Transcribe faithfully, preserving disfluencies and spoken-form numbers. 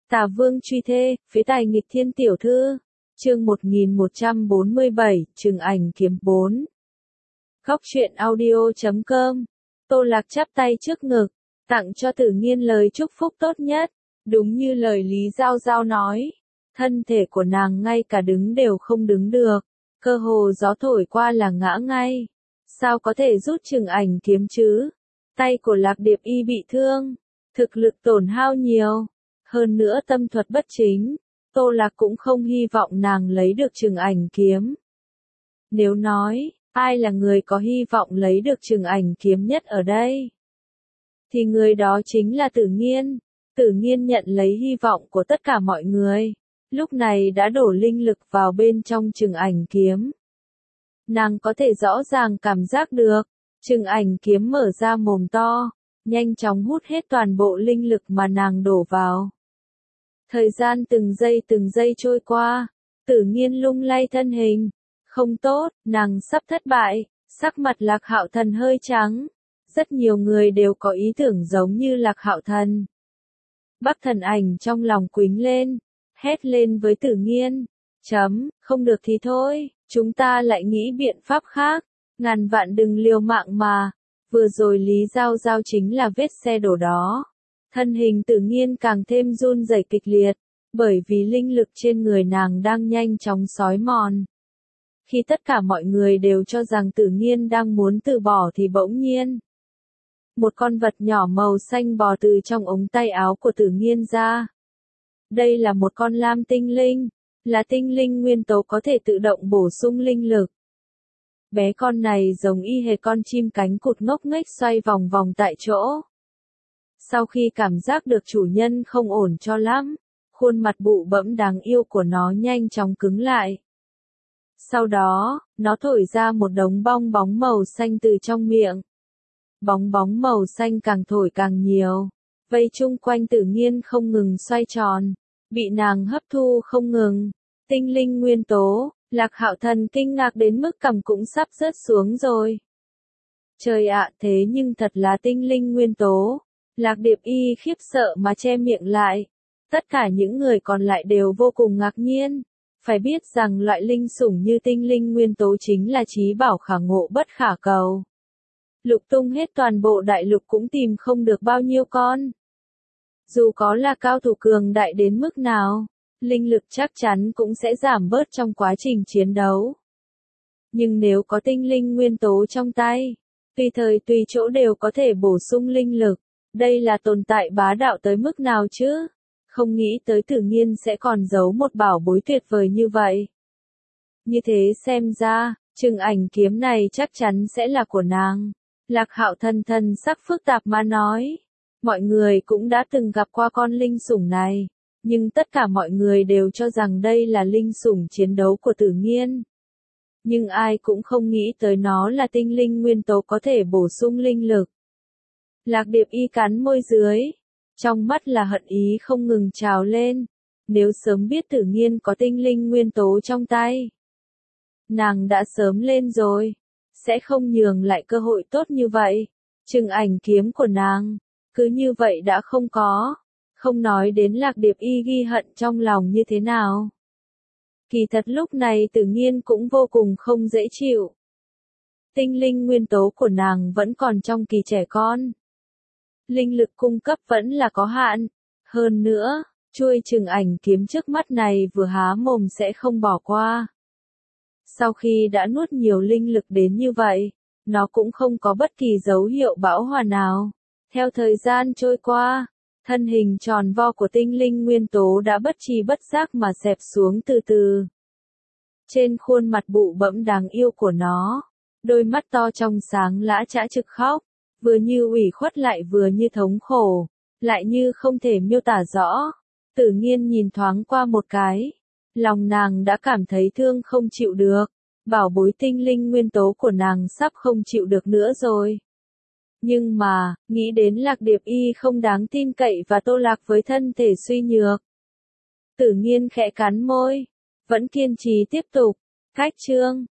Tà Vương truy thê, phế tài nghịch thiên tiểu thư. Chương một nghìn một trăm bốn mươi bảy, Trừng ảnh kiếm bốn. Góc truyện audio chấm com. Tô Lạc chắp tay trước ngực, tặng cho Tử Nghiên lời chúc phúc tốt nhất. Đúng như lời Lý Giao Giao nói, thân thể của nàng ngay cả đứng đều không đứng được, cơ hồ gió thổi qua là ngã ngay. Sao có thể rút Trừng ảnh kiếm chứ? Tay của Lạc Điệp Y bị thương, thực lực tổn hao nhiều, hơn nữa tâm thuật bất chính, Tô Lạc cũng không hy vọng nàng lấy được Trừng ảnh kiếm. Nếu nói, ai là người có hy vọng lấy được Trừng ảnh kiếm nhất ở đây, thì người đó chính là Tử Nghiên. Tử Nghiên nhận lấy hy vọng của tất cả mọi người, lúc này đã đổ linh lực vào bên trong Trừng ảnh kiếm. Nàng có thể rõ ràng cảm giác được, Trừng ảnh kiếm mở ra mồm to, nhanh chóng hút hết toàn bộ linh lực mà nàng đổ vào. Thời gian từng giây từng giây trôi qua, Tử Nghiên lung lay thân hình. Không tốt, nàng sắp thất bại. Sắc mặt Lạc Hạo Thần hơi trắng. Rất nhiều người đều có ý tưởng giống như Lạc Hạo Thần. Bắc Thần Ảnh trong lòng quýnh lên, hét lên với Tử Nghiên. Chấm, không được thì thôi, chúng ta lại nghĩ biện pháp khác. Ngàn vạn đừng liều mạng mà. Vừa rồi Lý Giao Giao chính là vết xe đổ đó. Thân hình Tử Nghiên càng thêm run rẩy kịch liệt, bởi vì linh lực trên người nàng đang nhanh chóng xói mòn. Khi tất cả mọi người đều cho rằng Tử Nghiên đang muốn từ bỏ thì bỗng nhiên, một con vật nhỏ màu xanh bò từ trong ống tay áo của Tử Nghiên ra. Đây là một con lam tinh linh, là tinh linh nguyên tố có thể tự động bổ sung linh lực. Bé con này giống y hệt con chim cánh cụt ngốc nghếch xoay vòng vòng tại chỗ. Sau khi cảm giác được chủ nhân không ổn cho lắm, khuôn mặt bụ bẫm đáng yêu của nó nhanh chóng cứng lại. Sau đó, nó thổi ra một đống bong bóng màu xanh từ trong miệng. Bóng bóng màu xanh càng thổi càng nhiều, vây chung quanh Tử Nghiên không ngừng xoay tròn, bị nàng hấp thu không ngừng. Tinh linh nguyên tố, Lạc Hạo Thần kinh ngạc đến mức cằm cũng sắp rớt xuống rồi. Trời ạ, thế nhưng thật là tinh linh nguyên tố. Lạc Điệp Y khiếp sợ mà che miệng lại. Tất cả những người còn lại đều vô cùng ngạc nhiên. Phải biết rằng loại linh sủng như tinh linh nguyên tố chính là trí bảo khả ngộ bất khả cầu. Lục tung hết toàn bộ đại lục cũng tìm không được bao nhiêu con. Dù có là cao thủ cường đại đến mức nào, linh lực chắc chắn cũng sẽ giảm bớt trong quá trình chiến đấu. Nhưng nếu có tinh linh nguyên tố trong tay, tùy thời tùy chỗ đều có thể bổ sung linh lực. Đây là tồn tại bá đạo tới mức nào chứ? Không nghĩ tới Tử Nghiên sẽ còn giấu một bảo bối tuyệt vời như vậy. Như thế xem ra, Trừng ảnh kiếm này chắc chắn sẽ là của nàng. Lạc Hạo Thần thần sắc phức tạp mà nói. Mọi người cũng đã từng gặp qua con linh sủng này, nhưng tất cả mọi người đều cho rằng đây là linh sủng chiến đấu của Tử Nghiên. Nhưng ai cũng không nghĩ tới nó là tinh linh nguyên tố có thể bổ sung linh lực. Lạc Điệp Y cắn môi dưới, trong mắt là hận ý không ngừng trào lên. Nếu sớm biết Tử Nghiên có tinh linh nguyên tố trong tay, nàng đã sớm lên rồi, sẽ không nhường lại cơ hội tốt như vậy. Trừng ảnh kiếm của nàng, cứ như vậy đã không có, không nói đến Lạc Điệp Y ghi hận trong lòng như thế nào. Kỳ thật lúc này Tử Nghiên cũng vô cùng không dễ chịu. Tinh linh nguyên tố của nàng vẫn còn trong kỳ trẻ con. Linh lực cung cấp vẫn là có hạn. Hơn nữa, chuôi Trừng ảnh kiếm trước mắt này vừa há mồm sẽ không bỏ qua. Sau khi đã nuốt nhiều linh lực đến như vậy, nó cũng không có bất kỳ dấu hiệu bão hòa nào. Theo thời gian trôi qua, thân hình tròn vo của tinh linh nguyên tố đã bất tri bất giác mà xẹp xuống từ từ. Trên khuôn mặt bụ bẫm đáng yêu của nó, đôi mắt to trong sáng lã chã trực khóc. Vừa như ủy khuất lại vừa như thống khổ, lại như không thể miêu tả rõ. Tử Nghiên nhìn thoáng qua một cái, lòng nàng đã cảm thấy thương không chịu được. Bảo bối tinh linh nguyên tố của nàng sắp không chịu được nữa rồi. Nhưng mà, nghĩ đến Lạc Điệp Y không đáng tin cậy và Tô Lạc với thân thể suy nhược, Tử Nghiên khẽ cắn môi, vẫn kiên trì tiếp tục. Cách chương